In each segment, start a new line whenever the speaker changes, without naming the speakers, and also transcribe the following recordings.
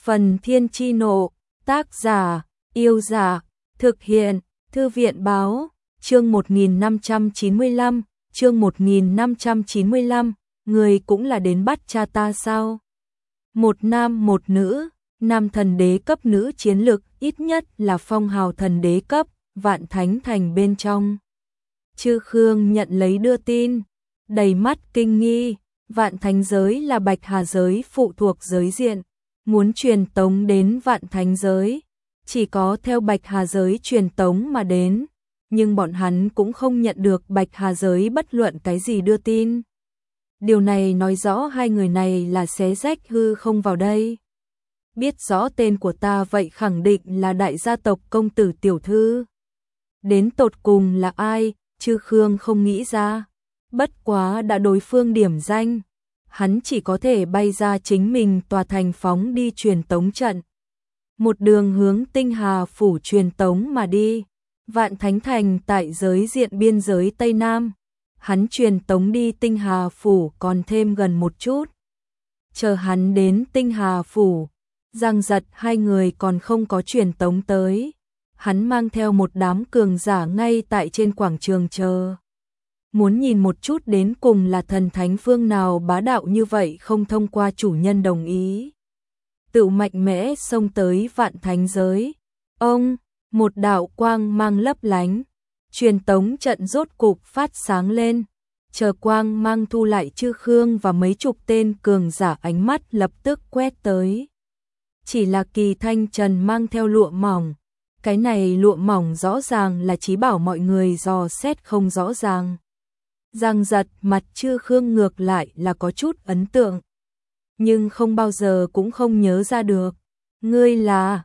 Phần Thiên Chi Nộ, tác giả, Yêu Giả, thực hiện, Thư viện Báo, chương 1595, chương 1595, người cũng là đến bắt cha ta sao? Một nam một nữ, nam thần đế cấp, nữ chiến lực ít nhất là phong hào thần đế cấp, Vạn Thánh Thành bên trong. Chư Khương nhận lấy đưa tin, đầy mắt kinh nghi, Vạn Thánh giới là Bạch Hà giới phụ thuộc giới diện, muốn truyền tống đến Vạn Thánh giới, chỉ có theo Bạch Hà giới truyền tống mà đến, nhưng bọn hắn cũng không nhận được Bạch Hà giới bất luận cái gì đưa tin. Điều này nói rõ hai người này là xé rách hư không vào đây. Biết rõ tên của ta vậy khẳng định là đại gia tộc công tử tiểu thư. Đến tột cùng là ai, Chư Khương không nghĩ ra. Bất quá đã đối phương điểm danh, hắn chỉ có thể bay ra chính mình tòa thành phóng đi truyền tống trận. Một đường hướng Tinh Hà phủ truyền tống mà đi. Vạn Thánh Thành tại giới diện biên giới Tây Nam. Hắn truyền tống đi Tinh Hà phủ còn thêm gần một chút. Chờ hắn đến Tinh Hà phủ, Giang Giật hai người còn không có truyền tống tới. Hắn mang theo một đám cường giả ngay tại trên quảng trường chờ. Muốn nhìn một chút đến cùng là thần thánh phương nào bá đạo như vậy không thông qua chủ nhân đồng ý. Tự mạnh mẽ xông tới Vạn Thánh giới. Ông, một đạo quang mang lấp lánh. Truyền tống trận rốt cục phát sáng lên. Chờ quang mang thu lại Chư Khương và mấy chục tên cường giả, ánh mắt lập tức quét tới. Chỉ là Kỳ Thanh Trần mang theo lụa mỏng. Cái này lụa mỏng rõ ràng là chỉ bảo mọi người dò xét không rõ ràng. Giang Giật mặt Chư Khương ngược lại là có chút ấn tượng, nhưng không bao giờ cũng không nhớ ra được. Ngươi là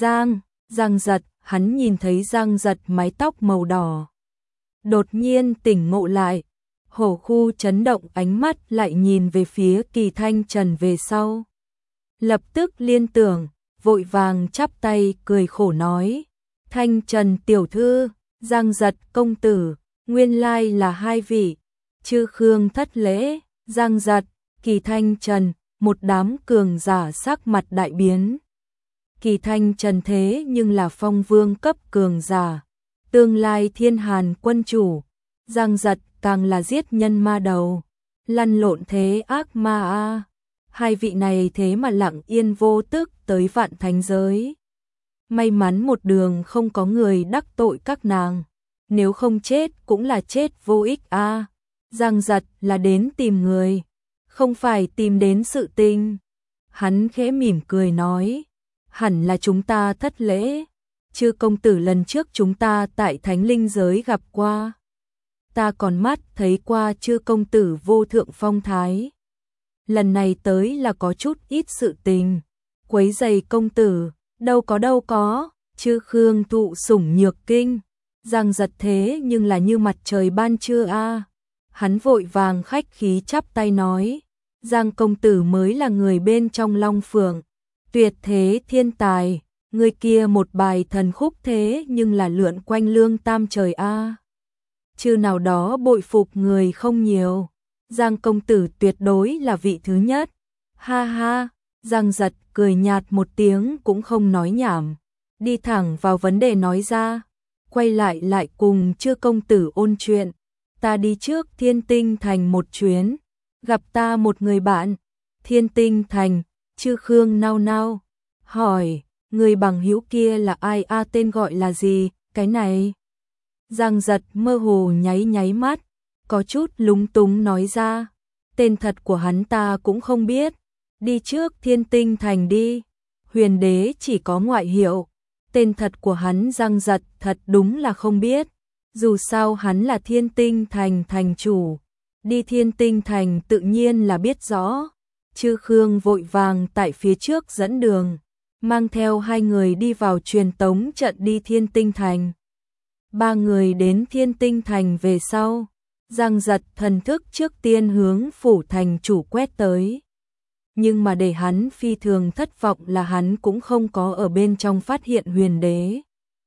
Giang Giật, hắn nhìn thấy Giang Giật mái tóc màu đỏ. Đột nhiên tỉnh ngộ lại, hổ khu chấn động, ánh mắt lại nhìn về phía Kỳ Thanh Trần về sau. Lập tức liên tưởng, vội vàng chắp tay cười khổ nói. Thanh Trần tiểu thư, Giang Giật công tử, nguyên lai là hai vị. Chư Khương thất lễ, Giang Giật, Kỳ Thanh Trần, một đám cường giả sắc mặt đại biến. Kỳ Thanh Trần thế nhưng là phong vương cấp cường giả, tương lai Thiên Hàn quân chủ. Giang Giật càng là giết nhân ma đầu, lăn lộn thế ác ma a. Hai vị này thế mà lặng yên vô tức tới Vạn Thánh giới. May mắn một đường không có người đắc tội các nàng, nếu không chết cũng là chết vô ích a. Giang Giật là đến tìm người, không phải tìm đến sự tình. Hắn khẽ mỉm cười nói, hẳn là chúng ta thất lễ. Chư công tử lần trước chúng ta tại Thánh Linh giới gặp qua, ta còn mắt thấy qua Chư công tử vô thượng phong thái. Lần này tới là có chút ít sự tình, quấy rầy công tử. Đâu có, Chư Khương thụ sủng nhược kinh. Giang Giật thế nhưng là như mặt trời ban trưa a. Hắn vội vàng khách khí chắp tay nói, Giang công tử mới là người bên trong Long Phượng, tuyệt thế thiên tài, người kia một bài thần khúc thế nhưng là lượn quanh lương tam trời a. Chứ nào đó bội phục người không nhiều, Giang công tử tuyệt đối là vị thứ nhất. Ha ha, Giang Giật cười nhạt một tiếng cũng không nói nhảm, đi thẳng vào vấn đề nói ra, quay lại cùng Chư công tử ôn chuyện. Ta đi trước Thiên Tinh Thành một chuyến, gặp ta một người bạn. Thiên Tinh Thành, Chư Khương nao nao, hỏi, người bằng hữu kia là ai a, tên gọi là gì, cái này? Giang Giật mơ hồ nháy mắt, có chút lúng túng nói ra, tên thật của hắn ta cũng không biết, đi trước Thiên Tinh Thành đi. Huyền đế chỉ có ngoại hiệu, tên thật của hắn Giang Giật thật đúng là không biết. Dù sao hắn là Thiên Tinh Thành thành chủ, đi Thiên Tinh Thành tự nhiên là biết rõ. Chư Khương vội vàng tại phía trước dẫn đường, mang theo hai người đi vào truyền tống trận đi Thiên Tinh Thành. Ba người đến Thiên Tinh Thành về sau, Giang Giật thần thức trước tiên hướng phủ thành chủ quét tới. Nhưng mà để hắn phi thường thất vọng là hắn cũng không có ở bên trong phát hiện huyền đế.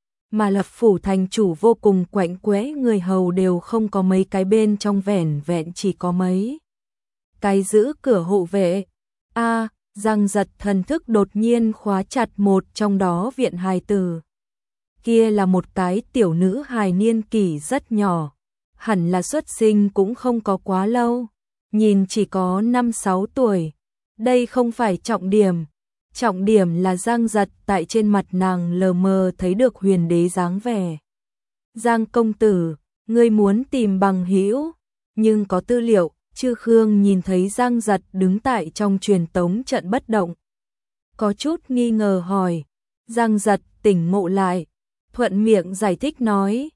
Mà lập phủ thành chủ vô cùng quạnh quẽ, người hầu đều không có mấy cái, bên trong vẻn vẹn chỉ có mấy cái giữ cửa hộ vệ. Giang Giật thần thức đột nhiên khóa chặt một trong đó viện hài tử. Kia là một cái tiểu nữ hài niên kỷ rất nhỏ, hẳn là xuất sinh cũng không có quá lâu, nhìn chỉ có 5-6 tuổi. Đây không phải trọng điểm là Giang Giật tại trên mặt nàng lờ mờ thấy được Huyền Đế dáng vẻ. Giang công tử, ngươi muốn tìm bằng hữu, nhưng có tư liệu. Chư Khương nhìn thấy Giang Giật đứng tại trong truyền tống trận bất động, có chút nghi ngờ hỏi. Giang Giật tỉnh ngộ lại, thuận miệng giải thích nói,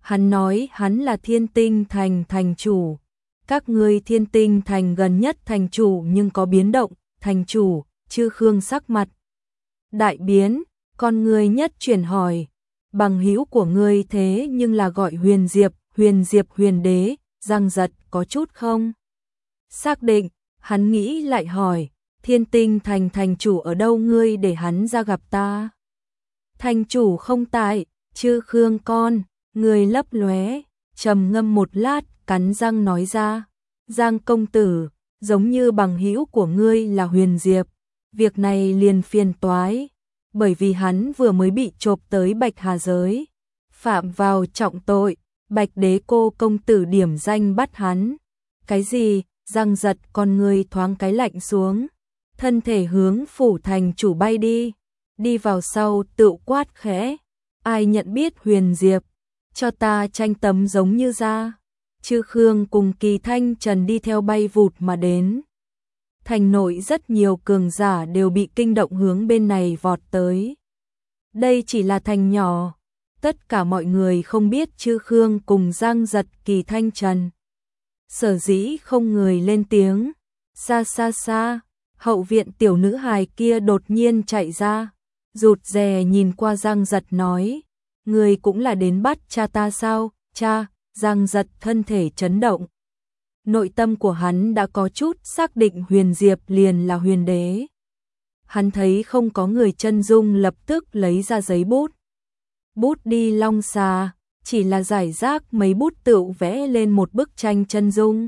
hắn là Thiên Tinh Thành thành chủ. Các ngươi Thiên Tinh Thành gần nhất thành chủ nhưng có biến động, thành chủ. Chư Khương sắc mặt đại biến, con ngươi nhất chuyển hỏi, bằng hữu của ngươi thế nhưng là gọi Huyền Diệp Huyền Đế. Giang Giật có chút không xác định, hắn nghĩ lại hỏi, Thiên Tinh Thành thành chủ ở đâu, ngươi để hắn ra gặp ta. Thành chủ không tại. Chư Khương con, người lấp lóe, trầm ngâm một lát, cắn răng nói ra, Giang công tử, giống như bằng hữu của ngươi là Huyền Diệp, việc này liền phiền toái, bởi vì hắn vừa mới bị chộp tới Bạch Hà giới, phạm vào trọng tội, Bạch Đế cô công tử điểm danh bắt hắn. Cái gì? Giang Giật con người thoáng cái lạnh xuống, thân thể hướng phủ thành chủ bay đi vào sau tự quát khẽ, ai nhận biết Huyền Diệp, cho ta tranh tấm giống như ra. Chư Khương cùng Kỳ Thanh Trần đi theo bay vụt mà đến. Thành nội rất nhiều cường giả đều bị kinh động hướng bên này vọt tới. Đây chỉ là thành nhỏ, tất cả mọi người không biết Chư Khương cùng Giang Giật Kỳ Thanh Trần. Sở dĩ không người lên tiếng, xa, hậu viện tiểu nữ hài kia đột nhiên chạy ra, rụt rè nhìn qua Giang Giật nói, người cũng là đến bắt cha ta sao? Cha. Giang Giật thân thể chấn động. Nội tâm của hắn đã có chút xác định Huyền Diệp liền là Huyền Đế. Hắn thấy không có người chân dung lập tức lấy ra giấy bút. Bút đi long xà, chỉ là giải rác mấy bút tựu vẽ lên một bức tranh chân dung.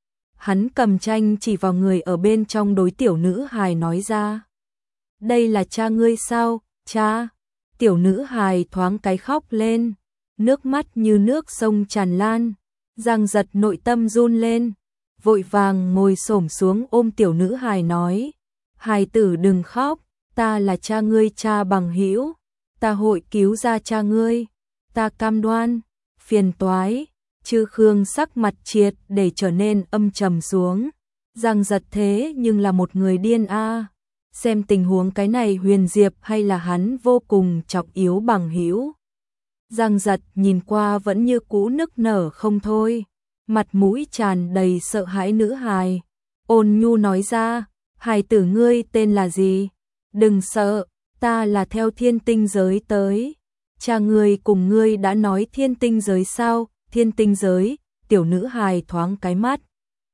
Hắn cầm tranh chỉ vào người ở bên trong đối tiểu nữ hài nói ra. Đây là cha ngươi sao? Cha. Tiểu nữ hài thoáng cái khóc lên, nước mắt như nước sông tràn lan. Giang Giật nội tâm run lên, vội vàng ngồi xổm xuống ôm tiểu nữ hài nói, hài tử đừng khóc, ta là cha ngươi, cha bằng hữu, ta hội cứu ra cha ngươi, ta cam đoan. Phiền toái. Chư Khương sắc mặt triệt để trở nên âm trầm xuống. Giang Giật thế nhưng là một người điên a. Xem tình huống cái này Huyền Diệp hay là hắn vô cùng trọng yếu bằng hữu. Giang Giật nhìn qua vẫn như cũ nức nở không thôi, mặt mũi tràn đầy sợ hãi nữ hài. Ôn nhu nói ra, hài tử ngươi tên là gì? Đừng sợ, ta là theo Thiên Tinh giới tới. Cha ngươi cùng ngươi đã nói Thiên Tinh giới sao? Thiên Tinh giới. Tiểu nữ hài thoáng cái mắt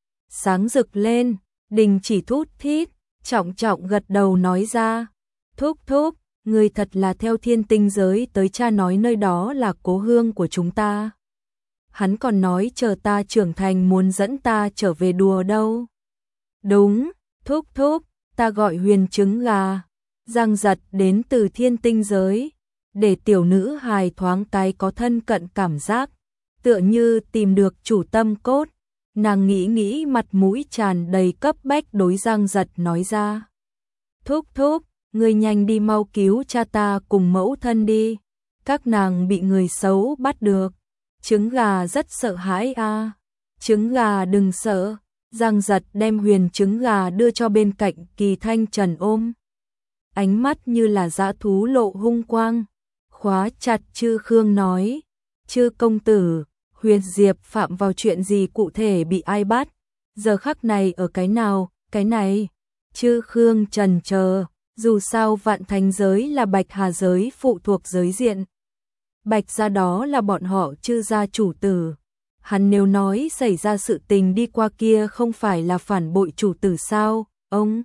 sáng rực lên, đình chỉ thút thít, trọng trọng gật đầu nói ra, thúc, ngươi thật là theo Thiên Tinh giới tới, cha nói nơi đó là cố hương của chúng ta. Hắn còn nói chờ ta trưởng thành muốn dẫn ta trở về đùa đâu. Đúng, thúc, ta gọi Huyền trứng gà. Giang Giật đến từ Thiên Tinh giới, để tiểu nữ hài thoáng cái có thân cận cảm giác, tựa như tìm được chủ tâm cốt. Nàng nghĩ mặt mũi tràn đầy cấp bách đối Giang Giật nói ra, thúc, ngươi nhanh đi mau cứu cha ta cùng mẫu thân đi, các nàng bị người xấu bắt được. Trứng gà rất sợ hãi a. Trứng gà đừng sợ. Giang Giật đem Huyền trứng gà đưa cho bên cạnh Kỳ Thanh Trần ôm, ánh mắt như là dã thú lộ hung quang, khóa chặt Chư Khương nói, Chư công tử, Huyền Diệp phạm vào chuyện gì cụ thể, bị ai bắt, giờ khắc này ở cái nào? Cái này. Chư Khương trần chờ, dù sao Vạn Thánh giới là Bạch Hà giới phụ thuộc giới diện, Bạch gia đó là bọn họ Chư gia chủ tử. Hắn nếu nói xảy ra sự tình đi qua kia không phải là phản bội chủ tử sao? Ông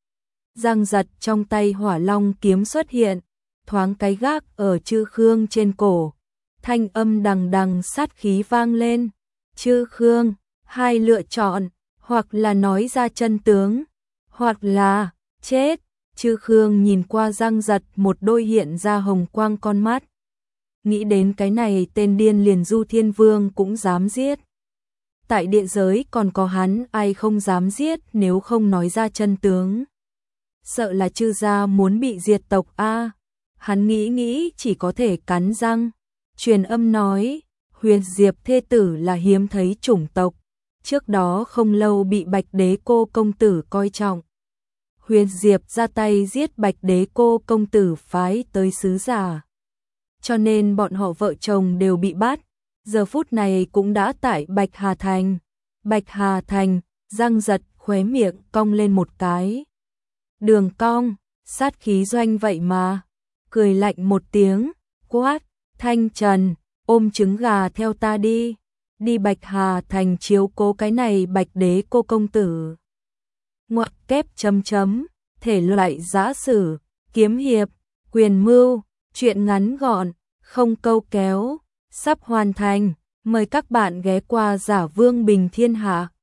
Giang Giật trong tay Hỏa Long kiếm xuất hiện, thoáng cái gác ở Chư Khương trên cổ, thanh âm đằng đằng sát khí vang lên. Chư Khương, hai lựa chọn, hoặc là nói ra chân tướng, hoặc là Chết, Chư Khương nhìn qua răng giật một đôi hiện ra hồng quang con mắt. Nghĩ đến cái này tên điên liền Du Thiên Vương cũng dám giết. Tại địa giới còn có hắn ai không dám giết nếu không nói ra chân tướng. Sợ là Chư gia muốn bị diệt tộc a. Hắn nghĩ chỉ có thể cắn răng. Truyền âm nói, Huyền Diệp thê tử là hiếm thấy chủng tộc. Trước đó không lâu bị Bạch Đế cô công tử coi trọng. Huyền Diệp ra tay giết Bạch Đế cô công tử phái tới sứ giả. Cho nên bọn họ vợ chồng đều bị bắt. Giờ phút này cũng đã tại Bạch Hà Thành. Bạch Hà Thành, răng giật khóe miệng cong lên một cái. Đường cong, sát khí doanh vậy mà. Cười lạnh một tiếng, quát, Thanh Trần, ôm trứng gà theo ta đi. Đi Bạch Hà Thành chiếu cố cái này Bạch Đế cô công tử. Ngoặc kép chấm chấm, thể loại giã sử, kiếm hiệp, quyền mưu, truyện ngắn gọn, không câu kéo, sắp hoàn thành. Mời các bạn ghé qua Giả Vương Bình Thiên Hạ.